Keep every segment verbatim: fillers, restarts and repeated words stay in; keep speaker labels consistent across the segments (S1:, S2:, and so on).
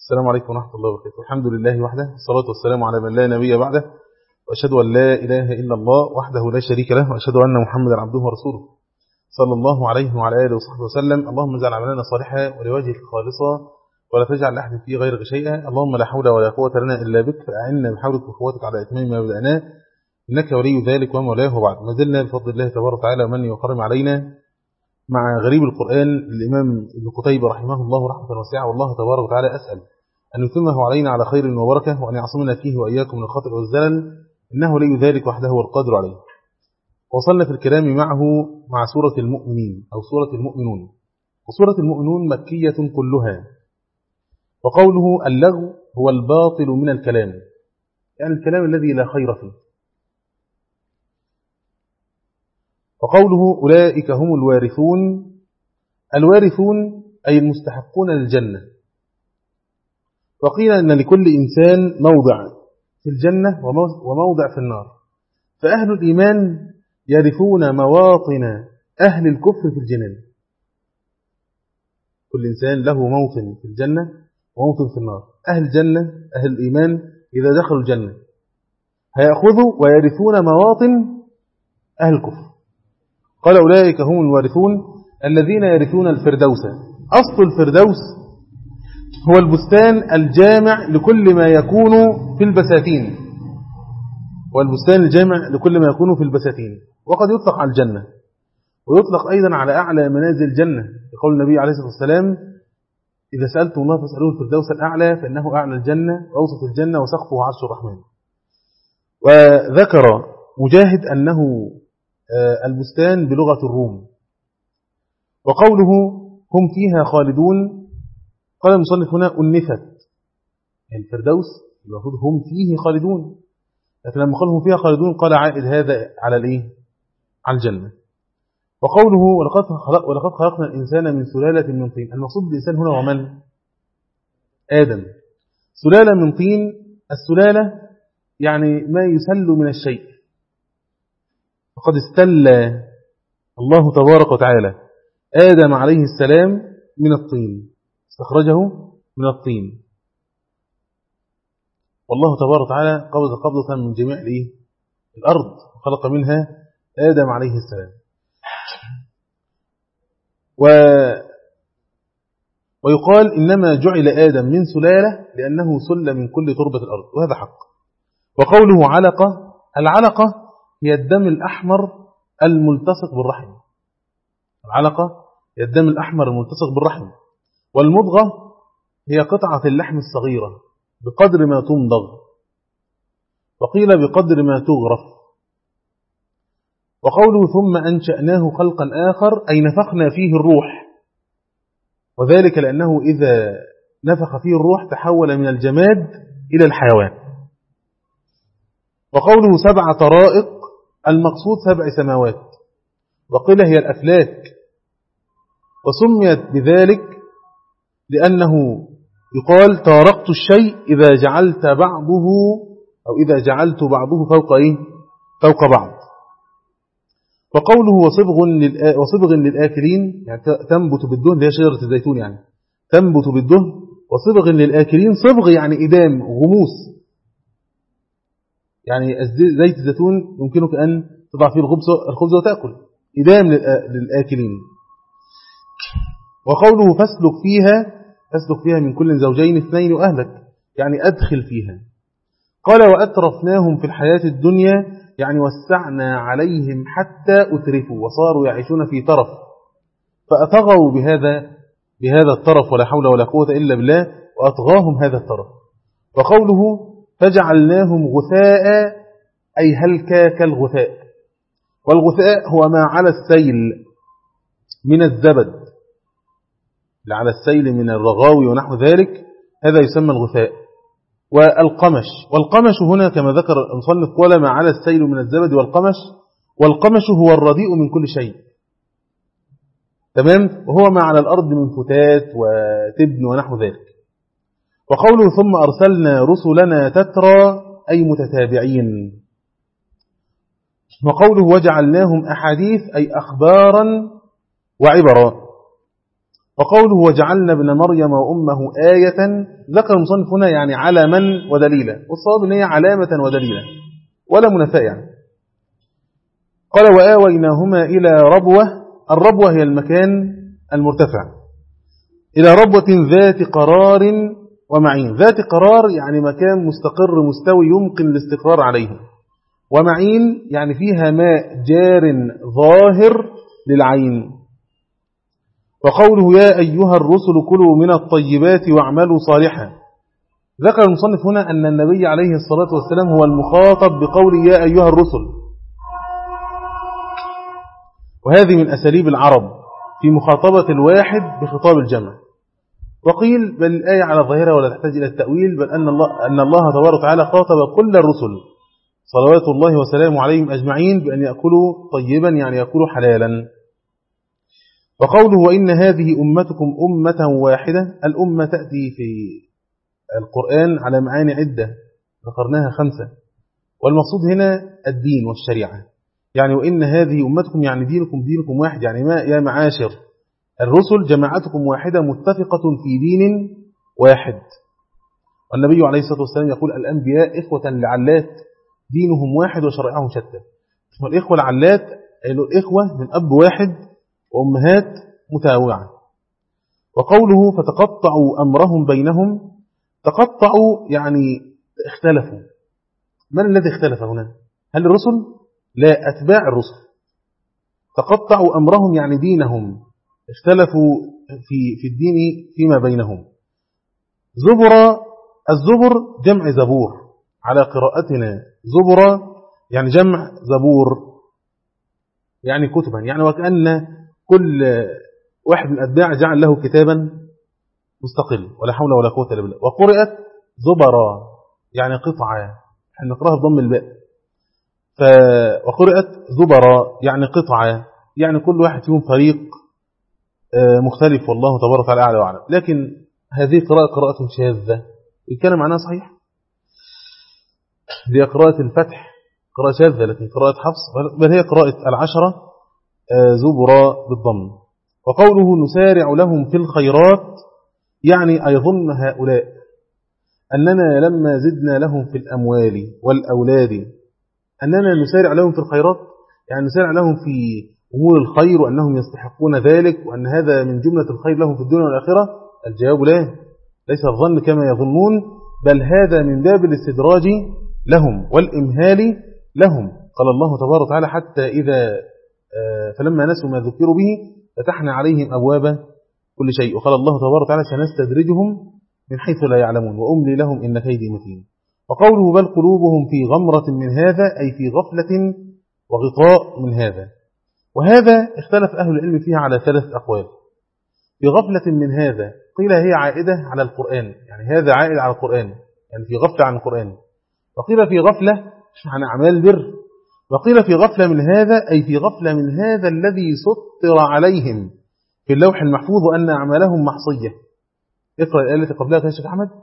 S1: السلام عليكم ورحمة الله وبركاته. الحمد لله وحده، والصلاة والسلام على من لا نبي بعده، وأشهد أن لا إله إلا الله وحده لا شريك له، وأشهد أن محمدا عبده ورسوله صلى الله عليه وعلى آله وصحبه وسلم. اللهم اجعل عملنا صالحا ولوجهك خالصا ولا تجعل لأحد فيه غيرك شيئا. اللهم لا حول ولا قوة لنا إلا بك، فأعنا بحولك وقوتك على إتمام ما بدأناه، إنك ولي ذلك ومولاه. وبعد، ما زلنا بفضل الله تبارك وتعالى ومن يكرم علينا مع غريب القرآن للإمام ابن قتيبة رحمه الله رحمة واسعة. والله تبارك وتعالى أسأل أن يتمه علينا على خير وبركة، وأن يعصمنا فيه وإياكم من الخطأ والزلل، إنه لي ذلك وحده والقادر عليه. وصلنا في الكلام معه مع سورة المؤمنين أو سورة المؤمنون. وسورة المؤمنون مكية كلها. وقوله اللغو هو الباطل من الكلام، يعني الكلام الذي لا خير فيه. وقوله أولئك هم الوارثون، الوارثون أي المستحقون للجنة. وقيل أن لكل إنسان موضع في الجنة وموضع في النار، فأهل الإيمان يرثون مواطن أهل الكفر في الجنان. كل إنسان له موطن في الجنة وموطن في النار. أهل الجنة أهل الإيمان إذا دخلوا الجنة هيأخذوا ويرثون مواطن أهل الكفر. قال أولئك هم الوارثون الذين يرثون الفردوس. أصل الفردوس هو البستان الجامع لكل ما يكون في البساتين، والبستان الجامع لكل ما يكون في البساتين. وقد يطلق على الجنة، ويطلق أيضا على أعلى منازل الجنة، يقول النبي عليه الصلاة والسلام: إذا سألتم الله فاسألوه الفردوس الأعلى، فإنه أعلى الجنة وأوسط الجنة وسقفه عرش الرحمن. وذكر مجاهد أنه البستان بلغة الروم. وقوله هم فيها خالدون، قال المصنف هنا أنثت، يعني الفردوس المفروض هم فيه خالدون، لكن لما قال هم فيها خالدون قال عائد هذا على الايه؟ على الجنة. وقوله ولقد خلق ولقد خلقنا الإنسان من سلالة من طين، المقصود بالإنسان هنا ومن؟ آدم. سلالة من طين، السلالة يعني ما يسل من الشيء. وقد استل الله تبارك وتعالى آدم عليه السلام من الطين، استخرجه من الطين. والله تبارك وتعالى قبض قبضة من جميع الأرض وخلق منها آدم عليه السلام. و... ويقال إنما جعل آدم من سلالة لأنه سل من كل تربة الأرض، وهذا حق. وقوله علقة، العلقة هي الدم الأحمر الملتصق بالرحم. العلقة هي الدم الأحمر الملتصق بالرحم. والمضغة هي قطعة اللحم الصغيرة بقدر ما تمضغ، وقيل بقدر ما تغرف. وقوله ثم أنشأناه خلقا آخر، أي نفخنا فيه الروح، وذلك لأنه إذا نفخ فيه الروح تحول من الجماد إلى الحيوان. وقوله سبع طرائق، المقصود سبع سماوات، وقيل هي الأفلاك. وسميت بذلك لأنه يقال طارقت الشيء إذا جعلت بعضه أو إذا جعلت بعضه فوق إيه؟ فوق بعض. وقوله وصبغ, للآ... وصبغ للآكلين، يعني تنبت بالدهن، هي شجرة الزيتون، يعني تنبت بالدهن. وصبغ للآكلين، صبغ يعني إدام غموس، يعني زيت الزيتون يمكنك أن تضع فيه الخبز وتأكل، إدام للآكلين. وقوله فاسلك فيها، فاسلك فيها من كل زوجين اثنين وأهلك، يعني أدخل فيها. قال وأترفناهم في الحياة الدنيا، يعني وسعنا عليهم حتى أترفوا وصاروا يعيشون في ترف، فأطغوا بهذا بهذا الترف، ولا حول ولا قوة إلا بالله، وأطغاهم هذا الترف. وقوله فجعلناهم غثاء، أي هلكا كالغثاء. والغثاء هو ما على السيل من الزبد، على السيل من الرغاوي ونحو ذلك، هذا يسمى الغثاء. والقمش، والقمش هنا كما ذكر المصنف قال ما على السيل من الزبد والقمش. والقمش هو الرديء من كل شيء، تمام، وهو ما على الأرض من فتات وتبن ونحو ذلك. وقوله ثم أرسلنا رسلنا تترى، أي متتابعين. وقوله وجعلناهم أحاديث، أي أخبارا وعبرا. وقوله وجعلنا ابن مريم وأمه آية، ذكر المصنف هنا يعني علما ودليلا، والصواب ان هي علامة ودليلا ولا منافاة يعني. قال وآويناهما إلى ربوة، الربوة هي المكان المرتفع، إلى ربوة ذات قرار ومعين. ذات قرار يعني مكان مستقر مستوي يمكن الاستقرار عليه، ومعين يعني فيها ماء جار ظاهر للعين. وقوله يا أيها الرسل كلوا من الطيبات واعملوا صالحا، ذكر المصنف هنا أن النبي عليه الصلاة والسلام هو المخاطب بقول يا أيها الرسل، وهذه من أساليب العرب في مخاطبة الواحد بخطاب الجمع. وقيل بل الآية على ظاهرها ولا تحتاج إلى التأويل، بل أن الله, أن الله تبارك وتعالى خاطب كل الرسل صلوات الله وسلامه عليهم أجمعين بأن يأكلوا طيبا يعني يأكلوا حلالا. وقوله وإن هذه أمتكم أمة واحدة، الأمة تأتي في القرآن على معاني عدة ذكرناها خمسة، والمقصود هنا الدين والشريعة. يعني وإن هذه أمتكم يعني دينكم دينكم واحد، يعني ما يا معاشر الرسل جماعتكم واحدة متفقة في دين واحد. والنبي عليه الصلاة والسلام يقول الأنبياء إخوة لعلات دينهم واحد وشرائعهم شتى. والإخوة العلات الإخوة من أب واحد وأمهات متنوعة. وقوله فتقطعوا أمرهم بينهم، تقطعوا يعني اختلفوا. من الذي اختلف هنا؟ هل الرسل؟ لا، أتباع الرسل. تقطعوا أمرهم يعني دينهم، اختلفوا في في الدين فيما بينهم. زبر، الزبر جمع زبور على قراءتنا، زبر يعني جمع زبور يعني كتبا، يعني وكأن كل واحد من الأتباع جعل له كتابا مستقل ولا حول ولا قوة إلا بالله. وقرأت زبرا يعني قطعة، احنا نقرأها بضم الباء. ف... وقرأت زبرا يعني قطعة، يعني كل واحد فيهم فريق مختلف، والله تبارك وتعالى أعلى وأعلم. لكن هذه قراءة قراءة شاذة، الكلام معناها صحيح، هي قراءة الفتح قراءة شاذة، لكن قراءة حفص بل هي قراءة العشرة زبرا بالضم. وقوله نسارع لهم في الخيرات، يعني أيظن هؤلاء أننا لما زدنا لهم في الأموال والأولاد أننا نسارع لهم في الخيرات، يعني نسارع لهم في أمور الخير وأنهم يستحقون ذلك وأن هذا من جملة الخير لهم في الدنيا والآخرة. الجواب لا، ليس الظن كما يظنون، بل هذا من باب الاستدراج لهم والإمهال لهم. قال الله تبارك وتعالى حتى إذا فلما نسوا ما ذكروا به فتحنا عليهم أبواب كل شيء. وقال الله تبارك وتعالى سنستدرجهم من حيث لا يعلمون وأملي لهم إن كيدي متين. وقوله بل قلوبهم في غمرة من هذا، أي في غفلة وغطاء من هذا. وهذا اختلف أهل العلم فيها على ثلاث أقوال. في غفلة من هذا قيل هي عائدة على القرآن، يعني هذا عائد على القرآن، يعني في غفلة عن القرآن. وقيل في غفلة عن أعمال البر. وقيل في غفلة من هذا أي في غفلة من هذا الذي سطر عليهم في اللوح المحفوظ أن أعمالهم محصية. اقرأ الآية التي قبلها يا شيخ أحمد.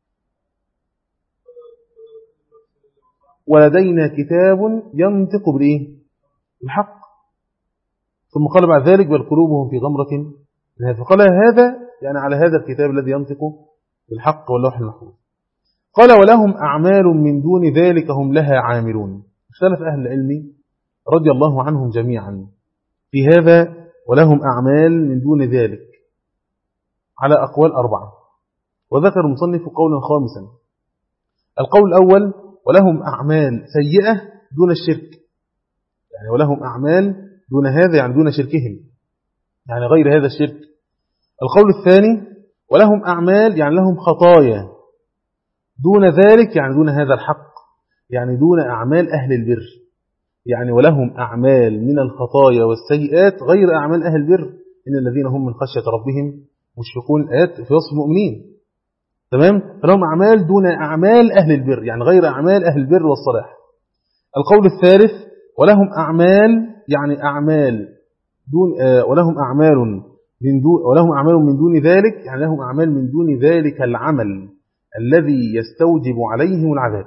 S1: ولدينا كتاب ينطق بالإيه؟ بالحق. ثم قال بعد ذلك بل قلوبهم في غمرة من هذا، فقال هذا يعني على هذا الكتاب الذي ينطق بالحق واللوح المحفوظ. قال ولهم أعمال من دون ذلك هم لها عاملون. اختلف أهل العلم رضي الله عنهم جميعا في هذا ولهم أعمال من دون ذلك على أقوال أربعة. وذكر المصنف قولا خامسا. القول الأول ولهم أعمال سيئة دون الشرك، يعني ولهم أعمال دون هذا يعني دون شركهم، يعني غير هذا الشرك. القول الثاني ولهم أعمال يعني لهم خطايا دون ذلك، يعني دون هذا الحق، يعني دون أعمال أهل البر، يعني ولهم أعمال من الخطايا والسيئات غير أعمال أهل البر، إن الذين هم من خشية ربهم مشفقون، آيات في وصف المؤمنين. تمام؟ فلهم أعمال دون أعمال أهل البر، يعني غير أعمال أهل البر والصلاح. القول الثالث ولهم أعمال يعني أعمال دون آه ولهم أعمال من دون ولهم أعمال من دون ذلك، يعني لهم أعمال من دون ذلك العمل الذي يستوجب عليهم العذاب،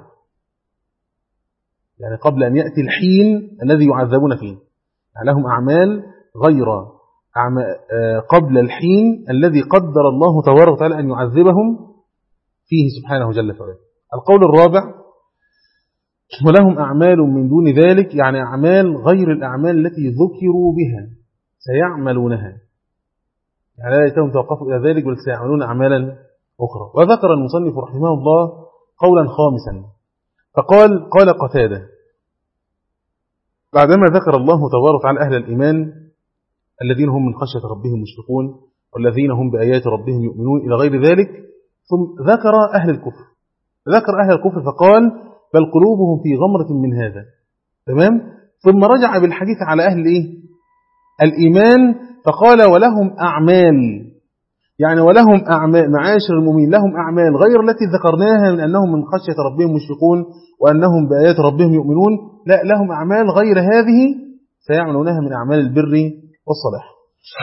S1: يعني قبل أن يأتي الحين الذي يعذبون فيه، يعني لهم أعمال غير قبل الحين الذي قدر الله تبارك وتعالى أن يعذبهم فيه سبحانه جل وعلا. القول الرابع: ولهم أعمال من دون ذلك، يعني أعمال غير الأعمال التي ذكروا بها سيعملونها، يعني لا يتم توقفوا إلى ذلك بل سيعملون أعمالا أخرى. وذكر المصنف رحمه الله قولا خامسا فقال: قال قتادة بعدما ذكر الله تبارك وتعالى أهل الإيمان الذين هم من خشية ربهم مشفقون والذين هم بآيات ربهم يؤمنون إلى غير ذلك، ثم ذكر أهل الكفر ذكر أهل الكفر فقال: بل قلوبهم في غمرة من هذا. تمام. ثم رجع بالحديث على أهل إيه؟ الإيمان فقال: ولهم أعمال، يعني ولهم أعمال، معاشر المؤمنين لهم أعمال غير التي ذكرناها من أنهم من خشية ربهم مشفقون وأنهم بآيات ربهم يؤمنون، لا، لهم أعمال غير هذه سيعملونها من أعمال البر والصلاح.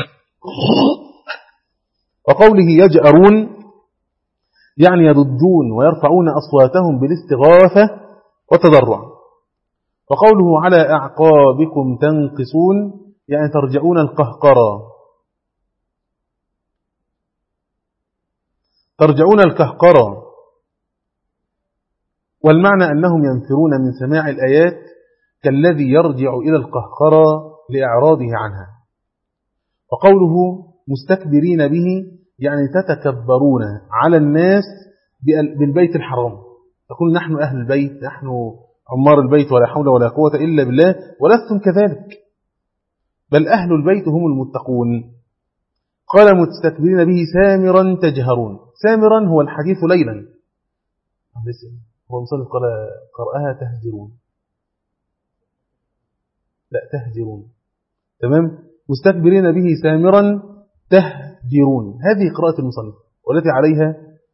S1: وقوله يجأرون يعني يضجون ويرفعون أصواتهم بالاستغاثة والتضرع. وقوله على أعقابكم تنقصون يعني ترجعون القهقرة ترجعون القهقرة والمعنى أنهم ينفرون من سماع الآيات كالذي يرجع إلى القهقرة لإعراضه عنها. وقوله مستكبرين به يعني تتكبرون على الناس بالبيت الحرام، تقول نحن أهل البيت، نحن عمار البيت ولا حول ولا قوة إلا بالله، ولستم كذلك، بل أهل البيت هم المتقون. قال مستكبرين به سامرا تجهرون. سامرا هو الحديث ليلا، هو مصنف قال قرأها تهجرون، لا تهجرون. تمام. مستكبرين به سامرا تهجرون، هذه قراءة المصنف والتي عليها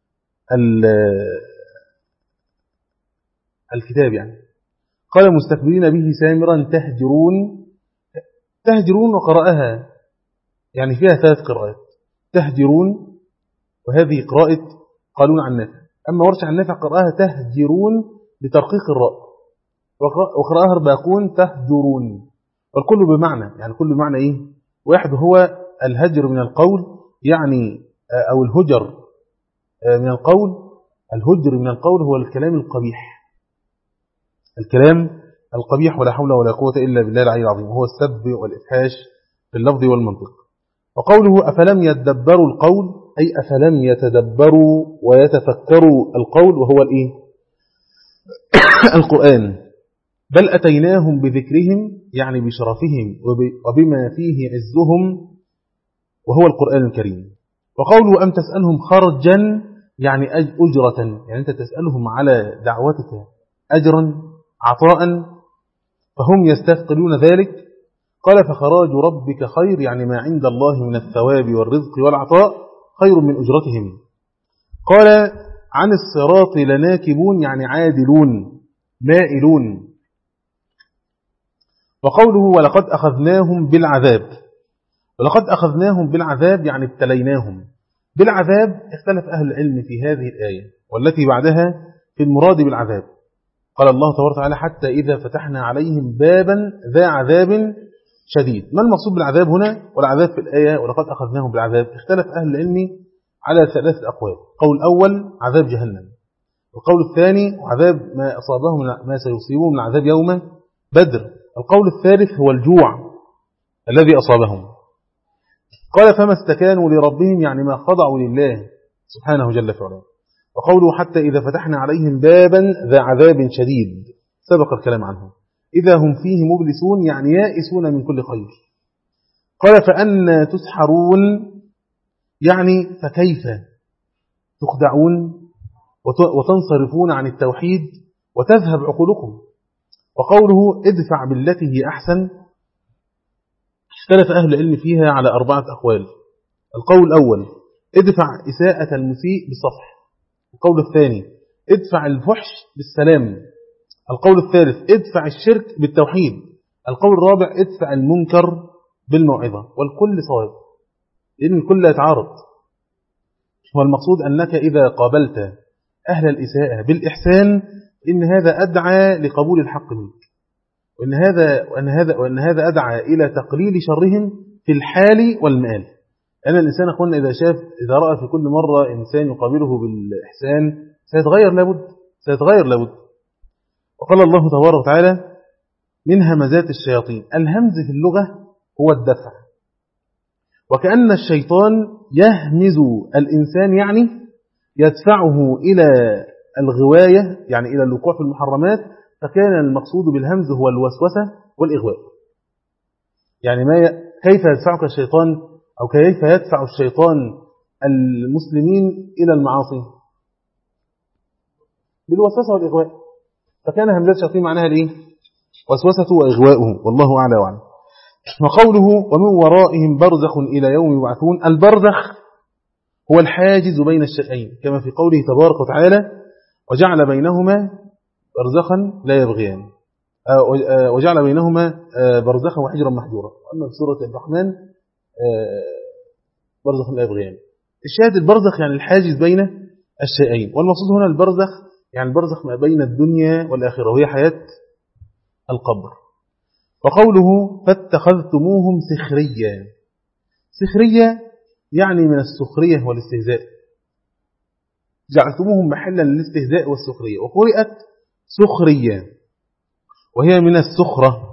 S1: الكتاب. يعني قال مستكبرين به سامرا تهجرون تهجرون وقرأها يعني فيها ثلاث قراءات: تهجرون، وهذه قراءة قالون عن نافع. أما ورش عن نافع قرأها تهجرون بترقيق الراء، وقرأها الباقون تهجرون، والكل بمعنى، يعني كل بمعنى إيه واحد، هو الهجر من القول، يعني أو الهجر من القول. الهجر من القول هو الكلام القبيح، الكلام القبيح ولا حول ولا قوة إلا بالله العلي العظيم، وهو السب والإفحاش في اللفظ والمنطق. وقوله أفلم يتدبروا القول أي أفلم يتدبروا ويتفكروا القول، وهو الإيه؟ القرآن. بل أتيناهم بذكرهم يعني بشرفهم وبما فيه عزهم، وهو القرآن الكريم. وقوله أم تسألهم خرجا يعني أجرة، يعني أنت تسألهم على دعوتك أجرا عطاء فهم يستثقلون ذلك. قال فخراج ربك خير، يعني ما عند الله من الثواب والرزق والعطاء خير من أجرتهم. قال عن الصراط لناكبون يعني عادلون مائلون. وقوله ولقد أخذناهم بالعذاب، ولقد أخذناهم بالعذاب يعني ابتليناهم بالعذاب. اختلف أهل العلم في هذه الآية والتي بعدها في المراد بالعذاب. قال الله تبارك وتعالى حتى إذا فتحنا عليهم بابا ذا عذاب شديد. ما المقصود بالعذاب هنا والعذاب في الآية ولقد أخذناهم بالعذاب؟ اختلف أهل العلم على ثلاثة أقوال. قول الأول عذاب جهنم، والقول الثاني عذاب ما أصابهم ما سيصيبهم من عذاب يوم بدر، القول الثالث هو الجوع الذي أصابهم. قال فما استكانوا لربهم يعني ما خضعوا لله سبحانه جل وعلا. وقوله حتى إذا فتحنا عليهم بابا ذا عذاب شديد سبق الكلام عنه إذا هم فيه مبلسون يعني يائسون من كل خير. قال فأنا تسحرون يعني فكيف تخدعون وتنصرفون عن التوحيد وتذهب عقولكم. وقوله ادفع بالتي هي أحسن اختلف أهل العلم فيها على أربعة أقوال. القول الأول ادفع إساءة المسيء بالصفح، القول الثاني ادفع الفحش بالسلام، القول الثالث ادفع الشرك بالتوحيد، القول الرابع ادفع المنكر بالموعظة. والكل صواب لأن الكل يتعارض. والمقصود أنك إذا قابلت أهل الإساءة بالإحسان إن هذا أدعى لقبول الحق منك، وإن هذا وأن هذا وأن هذا أدعى إلى تقليل شرهم في الحال والمآل. أن الإنسان أخوانا إذا شاف إذا رأى في كل مرة إنسان يقابله بالإحسان سيتغير لابد سيتغير لابد. وقال الله تبارك وتعالى من همزات الشياطين. الهمز في اللغة هو الدفع، وكأن الشيطان يهمز الإنسان يعني يدفعه إلى الغواية، يعني إلى الوقوع في المحرمات. فكان المقصود بالهمز هو الوسوسة والإغواء. يعني ما ي... كيف يدفعك الشيطان أو كيف يدفع الشيطان المسلمين إلى المعاصي؟ بالوسوسة والإغواء. فكان همزات الشياطين معناها الإيه؟ وسوسة وإغواؤه، والله أعلى وأعلم. وقوله ومن ورائهم برزخ إلى يوم يبعثون. البرزخ هو الحاجز بين الشيئين، كما في قوله تبارك وتعالى وجعل بينهما برزخا لا يبغيان، وجعل بينهما برزخا وحجرا محجورا. وأما في سورة الرحمن برزخ لا يبغيان. الشاهد البرزخ يعني الحاجز بين الشيئين، والمقصود هنا البرزخ يعني البرزخ ما بين الدنيا والآخرة، وهي حياة القبر. وقوله فاتخذتموهم سخريا. سخريا يعني من السخرية والاستهزاء، جعلتموهم محلا للاستهزاء والسخرية. وقرئت سخريا وهي من السخرة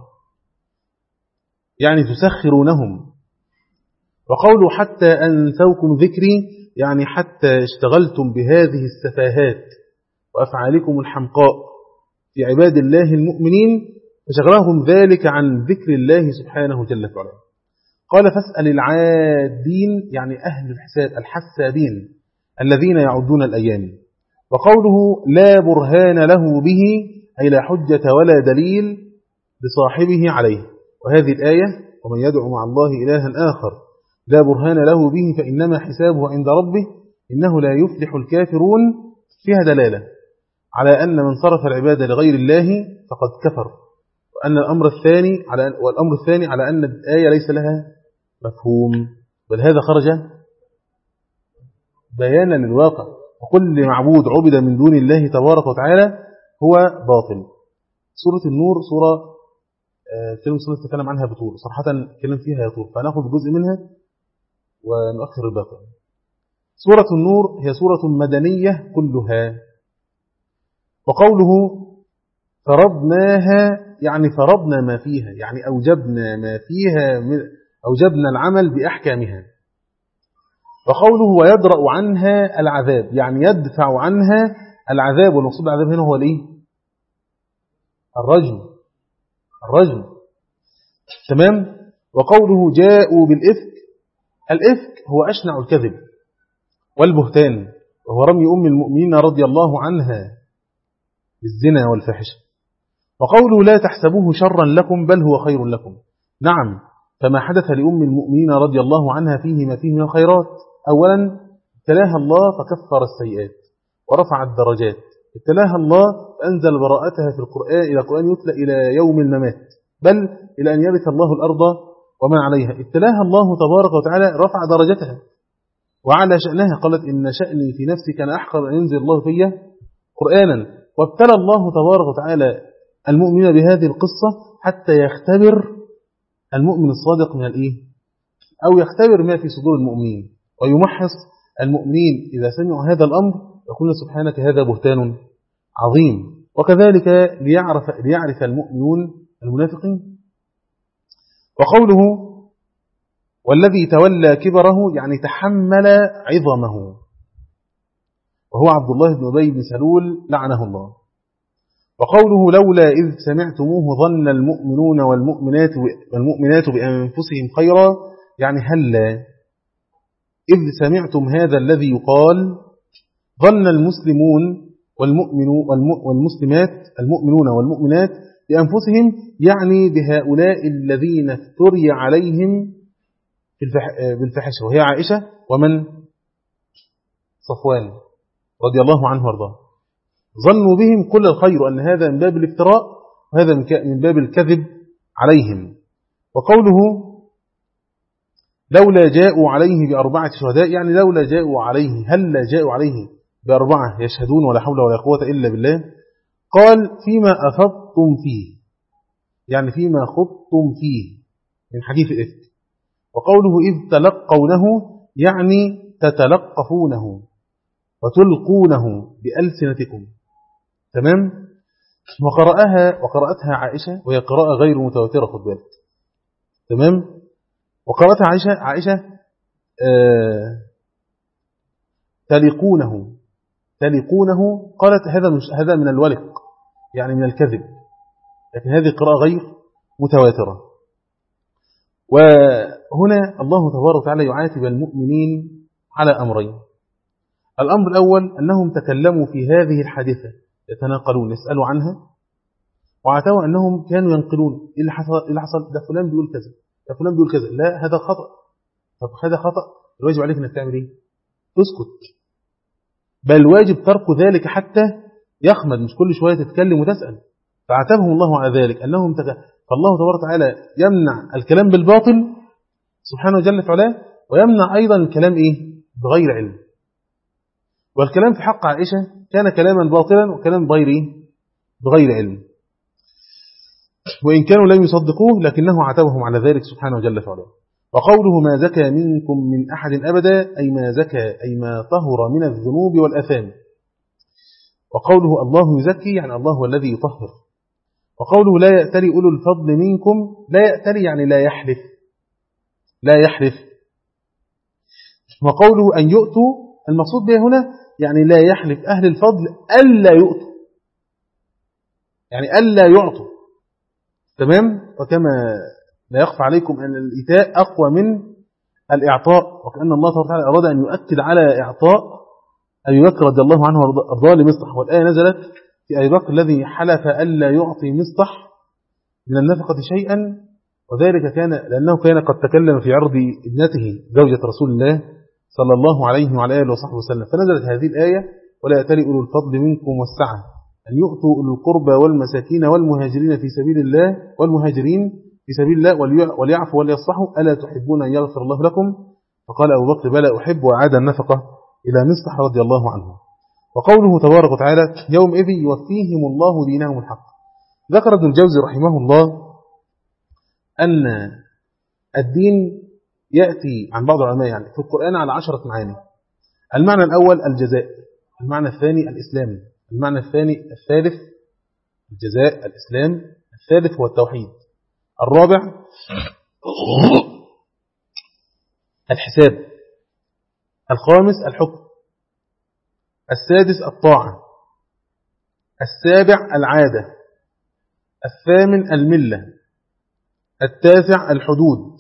S1: يعني تسخرونهم. وقوله حتى أنسوكم ذكري يعني حتى اشتغلتم بهذه السفاهات وأفعالكم الحمقاء في عباد الله المؤمنين فشغلهم ذلك عن ذكر الله سبحانه جل وعلا. قال فاسأل العادين يعني أهل الحساب الحسابين الذين يعدون الأيام. وقوله لا برهان له به أي لا حجة ولا دليل لصاحبه عليه. وهذه الآية ومن يدعو مع الله إلها آخر لا برهان له به فإنما حسابه عند ربه إنه لا يفلح الكافرون فيها دلالة على أن من صرف العبادة لغير الله فقد كفر. وأن الأمر الثاني على والأمر الثاني على أن الآية ليس لها مفهوم، بل هذا خرج بيانا للواقع، وكل معبود عبد من دون الله تبارك وتعالى هو باطل. سورة النور سورة كلمة سورة تتكلم عنها بطول، صراحة كلام فيها يطول، فنأخذ جزء منها ونؤخر الباقي. سورة النور هي سورة مدنية كلها. وقوله فرضناها يعني فرضنا ما فيها يعني أوجبنا ما فيها أوجبنا العمل بأحكامها. وقوله ويدرأ عنها العذاب يعني يدفع عنها العذاب، والمقصود العذاب هنا هو الايه؟ الرجم الرجم تمام. وقوله جاءوا بالإفك. الإفك هو أشنع الكذب والبهتان، وهو رمي أم المؤمنين رضي الله عنها بالزنا والفحشة. وقوله لا تحسبوه شرا لكم بل هو خير لكم. نعم، فما حدث لأم المؤمنين رضي الله عنها فيه ما فيه من الخيرات. أولا ابتلاها الله فكفر السيئات ورفع الدرجات. ابتلاها الله فأنزل براءتها في القرآن إلى القرآن يتلى إلى يوم الممات، بل إلى أن يرث الله الأرض ومن عليها. ابتلاها الله تبارك وتعالى رفع درجتها وعلى شأنها. قالت إن شأني في نفسي كان أحقر أن ينزل الله في قرآنا. وابتلى الله تبارك وتعالى المؤمن بهذه القصة حتى يختبر المؤمن الصادق من الإيه؟ أو يختبر ما في صدور المؤمنين ويمحص المؤمنين إذا سمعوا هذا الأمر يقول سبحانك هذا بهتان عظيم. وكذلك ليعرف, ليعرف المؤمنون المنافقين. وقوله والذي تولى كبره يعني تحمل عظمه وهو عبد الله بن أبي بن سلول لعنه الله. وقوله لولا إذ سمعتموه ظن المؤمنون والمؤمنات والمؤمنات بأنفسهم خيرا يعني هلا إذ سمعتم هذا الذي يقال ظن المسلمون والمسلمات المؤمنون والمؤمنات بأنفسهم يعني بهؤلاء الذين افتري عليهم بالفحشة وهي عائشة ومن صفوان رضي الله عنه وارضاه. ظنوا بهم كل الخير أن هذا من باب الافتراء وهذا من باب الكذب عليهم. وقوله لولا جاءوا عليه بأربعة شهداء يعني لولا جاءوا عليه هل جاءوا عليه بأربعة يشهدون ولا حول ولا قوة إلا بالله. قال فيما أفضتم فيه يعني فيما خضتم فيه من حديث الإفك. وقوله إذ تلقونه يعني تتلقفونه وتلقونه بألسنتكم. تمام. وقرأها وقرأتها عائشة وهي قراءة غير متواترة، خد بالك. تمام. وقرأتها عائشة عائشة آه تلقونه تلقونه قالت هذا مش هذا من الولق، يعني من الكذب، لكن هذه قراءة غير متواترة. وهنا الله تبارك وتعالى يعاتب المؤمنين على أمرين. الأمر الأول أنهم تكلموا في هذه الحادثة يتناقلون يسألوا عنها، وعاتوا أنهم كانوا ينقلون إيه اللي حصل إيه اللي حصل ده فلان بيقول كذا ده فلان بيقول كذا، لا هذا خطأ. طب هذا خطأ، الواجب عليك أنك تعمل إيه؟ تسكت، بل الواجب ترك ذلك حتى يخمد، مش كل شوية تتكلم وتسأل. فعاتبهم الله على ذلك أنهم تك... فالله تبارك وتعالى يمنع الكلام بالباطل سبحانه جل وعلا، ويمنع أيضا الكلام إيه؟ بغير علم. والكلام في حق عائشة كان كلاما باطلا وكلام بغير إيه؟ بغير علم، وإن كانوا لم يصدقوه لكنه عاتبهم على ذلك سبحانه جل وعلا. وقوله ما زكى منكم من أحد أبدا أي ما زكى أي ما طهر من الذنوب والأثام. وقوله الله يزكي يعني الله هو الذي يطهر. وقوله لا يأتلي أولو الفضل منكم، لا يأتلي يعني لا يحلف لا يحلف. وقوله أن يؤتوا المقصود به هنا يعني لا يحلف أهل الفضل ألا يؤتوا، يعني ألا يعطوا. تمام. وكما لا يخفى عليكم أن الإيتاء أقوى من الإعطاء، وكأن الله تعالى وتعالى أراد أن يؤكد على إعطاء أبي بكر رضي الله عنه وأرضاه لمصطح. والآية نزلت في أبي بكر الذي حلف ألا يعطي مصطح من النفقة شيئا، وذلك كان لأنه كان قد تكلم في عرض ابنته زوجة رسول الله صلى الله عليه وعلى آله وصحبه وسلم. فنزلت هذه الآية ولا يأتلي أولو الفضل منكم والسعة أن يؤتوا أولو القربى والمساكين والمهاجرين في سبيل الله والمهاجرين في سبيل الله وليعفوا وليصفحوا ألا تحبون أن يغفر الله لكم؟ فقال أبو بكر بلى أحب، وعاد النفقة إلى مصطح رضي الله عنه. وقوله تبارك وتعالى يومئذ يوفيهم الله دينهم الحق. ذكر ابن الجوزي رحمه الله أن الدين يأتي عن بعض العلماء يعني في القرآن على عشرة معاني. المعنى الأول الجزاء، المعنى الثاني الإسلام، المعنى الثاني الثالث الجزاء الإسلام، الثالث هو التوحيد، الرابع الحساب، الخامس الحكم، السادس الطاعة، السابع العادة، الثامن الملة، التاسع الحدود،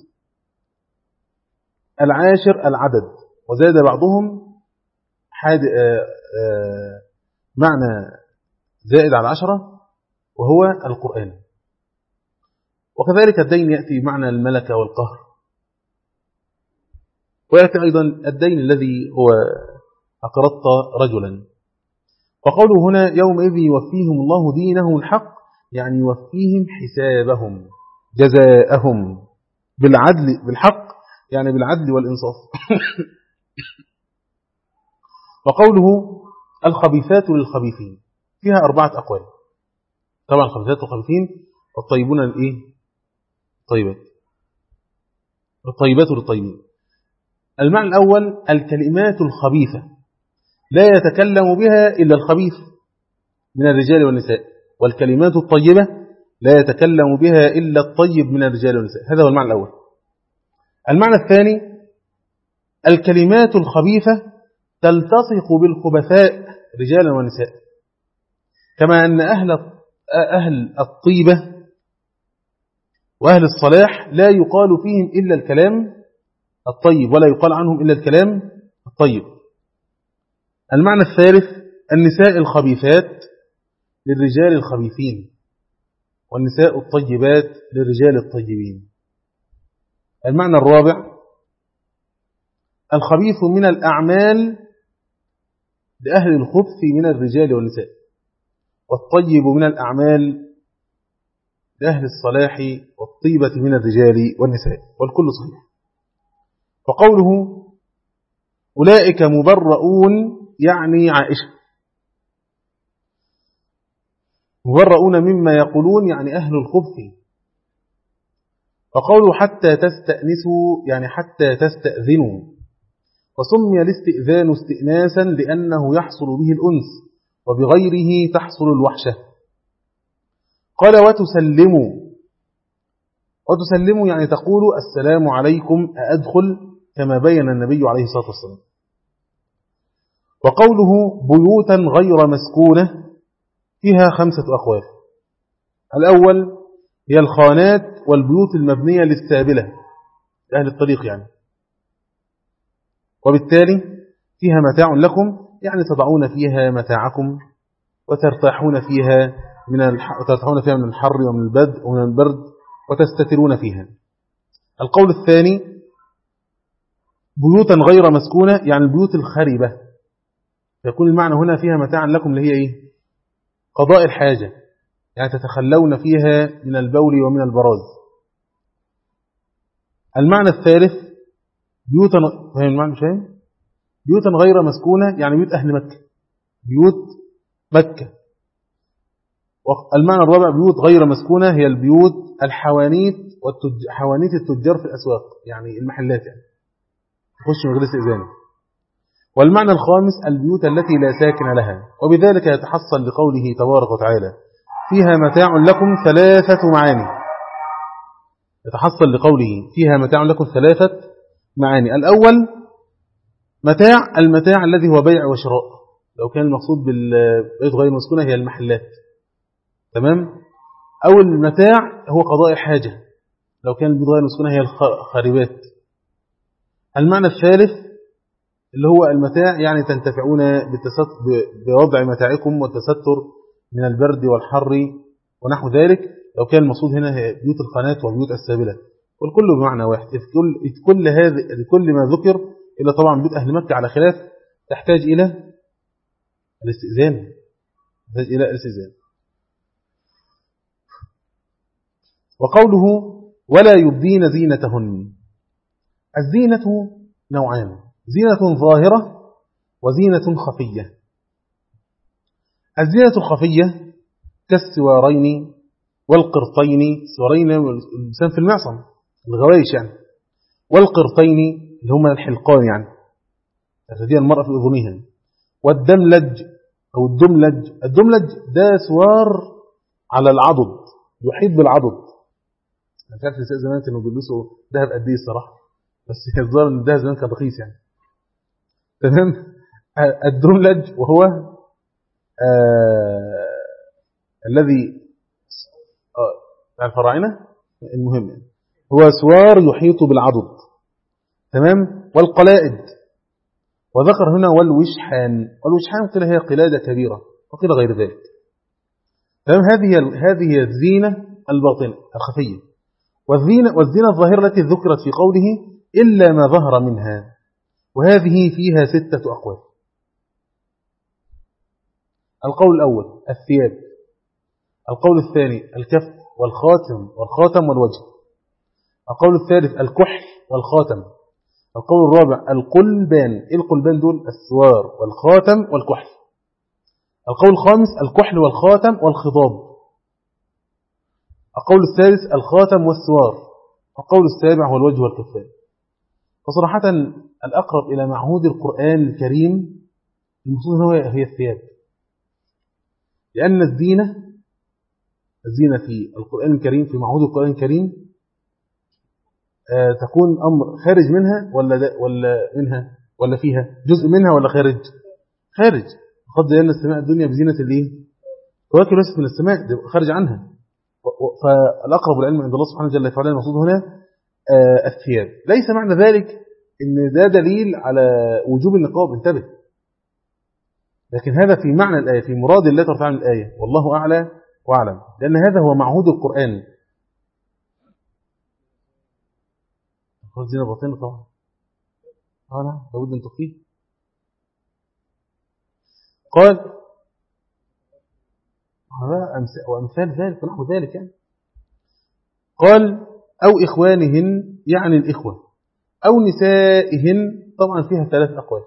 S1: العاشر العدد. وزاد بعضهم حاد آآ آآ معنى زائد على عشرة وهو القرآن. وكذلك الدين يأتي معنى الملكة والقهر، ويأتي أيضا الدين الذي هو أقرضت رجلا. وقوله هنا يومئذ يوفيهم الله دينهم الحق يعني يوفيهم حسابهم جزاءهم بالعدل بالحق يعني بالعدل والإنصاف. وقوله الخبيثات للخبيثين فيها أربعة أقوال. طبعا الخبيثات للخبيثين والطيبون للإيه؟ الطيبات الطيبات للطيبين. المعنى الأول الكلمات الخبيثة لا يتكلم بها إلا الخبيث من الرجال والنساء، والكلمات الطيبة لا يتكلم بها إلا الطيب من الرجال والنساء. هذا هو المعنى الأول. المعنى الثاني الكلمات الخبيثة تلتصق بالخبثاء رجالا ونساء، كما أن أهل أهل الطيبة وأهل الصلاح لا يقال فيهم إلا الكلام الطيب ولا يقال عنهم إلا الكلام الطيب. المعنى الثالث النساء الخبيثات للرجال الخبيثين، والنساء الطيبات للرجال الطيبين. المعنى الرابع الخبيث من الأعمال لأهل الخبث من الرجال والنساء، والطيب من الأعمال لأهل الصلاح والطيبة من الرجال والنساء، والكل صحيح. وقوله أولئك مبرؤون يعني عائشة، مبرؤون مما يقولون يعني أهل الخبث وقوله حتى تستأنسوا يعني حتى تستأذنوا، وسمي الاستئذان استئناسا لأنه يحصل به الأنس وبغيره تحصل الوحشة. قال وتسلموا، وتسلموا يعني تقول السلام عليكم أأدخل، كما بين النبي عليه الصلاة والسلام. وقوله بيوتا غير مسكونة فيها خمسة أقوال. الأول هي الخانات والبيوت المبنية للسابلة أهل الطريق يعني، وبالتالي فيها متاع لكم يعني تضعون فيها متاعكم وترتاحون فيها من الح... وترتاحون فيها من الحر ومن البرد ومن البرد وتستترون فيها. القول الثاني بيوتا غير مسكونة يعني البيوت الخربة، يكون المعنى هنا فيها متاعا لكم اللي هي إيه؟ قضاء الحاجة، يعني تتخلون فيها من البول ومن البراز. المعنى الثالث بيوتا، فهم المعنى شيء؟ بيوتا غير مسكونة يعني بيوت أهل مكة، بيوت مكة. المعنى الرابع بيوت غير مسكونة هي البيوت الحوانيت والتج... حوانيت التجار في الأسواق، يعني المحلات يعني تخش من غير استئذان. والمعنى الخامس البيوت التي لا ساكن لها، وبذلك يتحصل لقوله تبارك وتعالى فيها متاع لكم ثلاثة معاني. يتحصل لقوله فيها متاع لكم ثلاثة معاني. الأول متاع المتاع الذي هو بيع وشراء، لو كان المقصود بالبيوت غير مسكونة هي المحلات، تمام. أو المتاع هو قضاء الحاجة، لو كان البيوت غير مسكونة هي الخاربات. المعنى الثالث اللي هو المتاع يعني تنتفعون بوضع متاعكم والتستر من البرد والحر ونحو ذلك، لو كان المقصود هنا هي بيوت الخانات وبيوت السابلة، والكل بمعنى واحد. إذ كل, كل, هذا كل ما ذكر إلا طبعا بيوت أهل مكة على خلاف تحتاج إلى الاستئذان، تحتاج إلى الاستئذان. وقوله ولا يبدين زينتهن، الزينة نوعان، زينة ظاهرة وزينة خفية. الزينة الخفية كالسوارين والقرطين، السوارين الإنسان في المعصم الغوايش يعني، والقرطين اللي هما الحلقان يعني ترتديها المرأة في أذنها، والدملج أو الدملج، الدملج ده سوار على العضد يحيط بالعضد. أنا مش عارف نساء زمان كانوا بيلبسوا ذهب قد إيه الصراحة، بس الظاهر ان الذهب زمان كان رخيص يعني، تمام. الدملج وهو آه الذي آه الفراعنة المهم يعني. هو سوار يحيط بالعضد، تمام. والقلائد، وذكر هنا والوشحان، والوشحان قيل هي قلادة كبيرة وقيل غير ذلك، تمام. هذه هذه الزينة الباطنة الخفية. والزينة والزينة الظاهرة التي ذكرت في قوله إلا ما ظهر منها، وهذه فيها ستة أقوال. القول الأول الثياب، القول الثاني الكف والخاتم والخاتم والوجه، القول الثالث الكحل والخاتم، القول الرابع القلبان. إيه القلبان دول؟ السوار والخاتم والكحل. القول الخامس الكحل والخاتم والخضاب. القول السادس الخاتم والسوار. القول السابع هو الوجه والكفان. فصراحة الأقرب إلى معهود القرآن الكريم المقصود هو هي الثياب، لأن الزينة الزينة في القرآن الكريم في معهود القرآن الكريم آه تكون أمر خارج منها ولا ولا منها ولا فيها جزء منها ولا خارج خارج. قد زينا السماء الدنيا بزينة الايه كواكب ليست من السماء، خارج عنها. فالأقرب العلم عند الله سبحانه جل وعلا المقصود هنا آه الثياب. ليس معنى ذلك ان ده دليل على وجوب النقاب، انتبه، لكن هذا في معنى الآية، في مراد الله ترفع عن الآية، والله أعلى وأعلم، لأن هذا هو معهود القرآن. خذ زينة باطنة طبعا أنا لابد أن تخفيه. قال وأمثال ذلك ونحو ذلك يعني. قال أو إخوانهن يعني الإخوة، أو نسائهن، طبعا فيها ثلاث أقوال.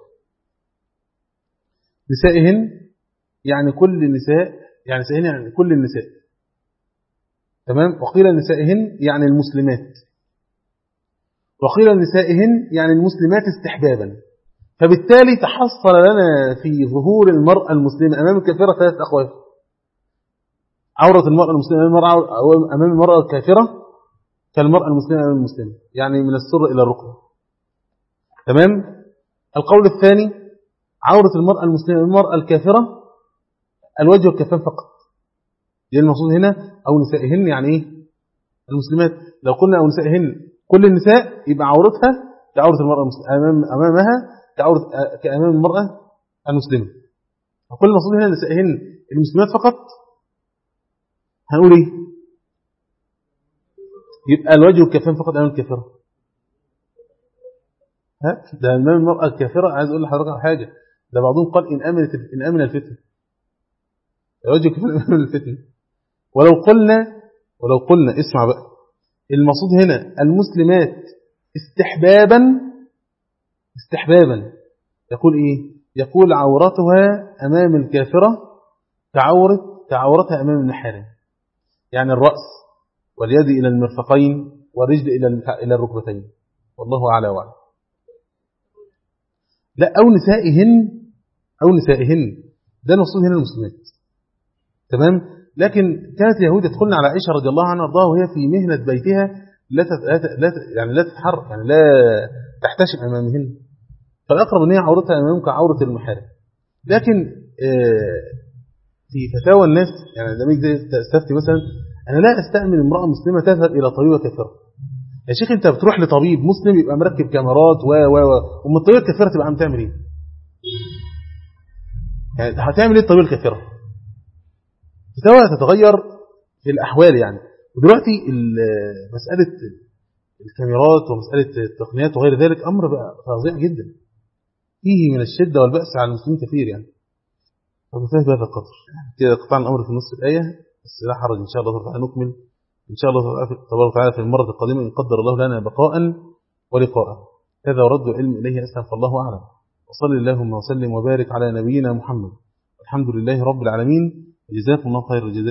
S1: نسائهن يعني كل النساء، يعني نسائهن يعني كل النساء، تمام. وقيل نسائهن يعني المسلمات، وقيل نسائهن يعني المسلمات استحبابا. فبالتالي تحصل لنا في ظهور المرأة المسلمة أمام الكافرة ثلاث أقوال: عورة المرأة المسلمة أمام المرأة, أمام المرأة الكافرة كالمرأة المسلمة أمام المسلمة، يعني من السر إلى الركبة. تمام. القول الثاني: عورة المرأة المسلمة أمام المرأة الكافرة الوجه والكفان فقط. دي المقصود هنا. أو نسائهن يعني إيه؟ المسلمات. لو قلنا أو نسائهن كل النساء يبقى عورتها كعورة المرأة المسلمة أمام أمامها كعورة كأمام المرأة المسلمة. وكل المقصود هنا نسائهن المسلمات فقط. هنقول إيه؟ يبقى الوجه والكفان فقط أمام الكافرة. ها؟ ده أمام المرأة الكافرة. عايز أقول لحضرتك على حاجة، ده بعضهم قال إن أمنت إن أمن الفتنة، الوجه والكفان أمام الفتنة. ولو قلنا ولو قلنا اسمع بقى، المقصود هنا المسلمات استحبابا استحبابا يقول إيه؟ يقول عورتها أمام الكافرة كعورة كعورتها أمام المحارم، يعني الرأس واليد إلى المرفقين والرجل إلى إلى الركبتين. والله أعلى وأعلم. لا، أو نسائهن أو نسائهن ده المقصود هنا المسلمات. تمام. لكن كانت اليهود تدخلن على عائشة رضي الله عنها وارضاها وهي في مهنة بيتها لا لا يعني لا تتحرك، يعني لا تحتشم أمامهن، فالأقرب أن هي عورتها أمامهم كعورة المحارم. لكن في فتاوى الناس يعني لما يجي تستفتي مثلا، أنا لا أستأمن امرأة مسلمة تذهب إلى طبيب كافرة. يا شيخ أنت بتروح لطبيب مسلم يبقى مركب كاميرات و و و ومن الطبيب الكافرة تبقى عم تعمل إيه؟ يعني هتعمل إيه الطبيب الكافرة؟ فتاوى تتغير في الأحوال يعني. ودلوقتي مسألة الكاميرات ومسألة التقنيات وغير ذلك أمر بقى فظيع جدا، فيه من الشدة والبأس على المسلمين كثير يعني. فبنتهي بهذا القدر كده، قطعنا الأمر في نصف الآية، بس لا حرج إن شاء الله تعالى نكمل إن شاء الله تبارك وتعالى في المرة القادمة إن قدر الله لنا بقاء ولقاء. هذا ورد العلم إليه أسلم، فالله أعلم. وصلى اللهم وسلم وبارك على نبينا محمد. الحمد لله رب العالمين. جزاكم الله خير الجزاء.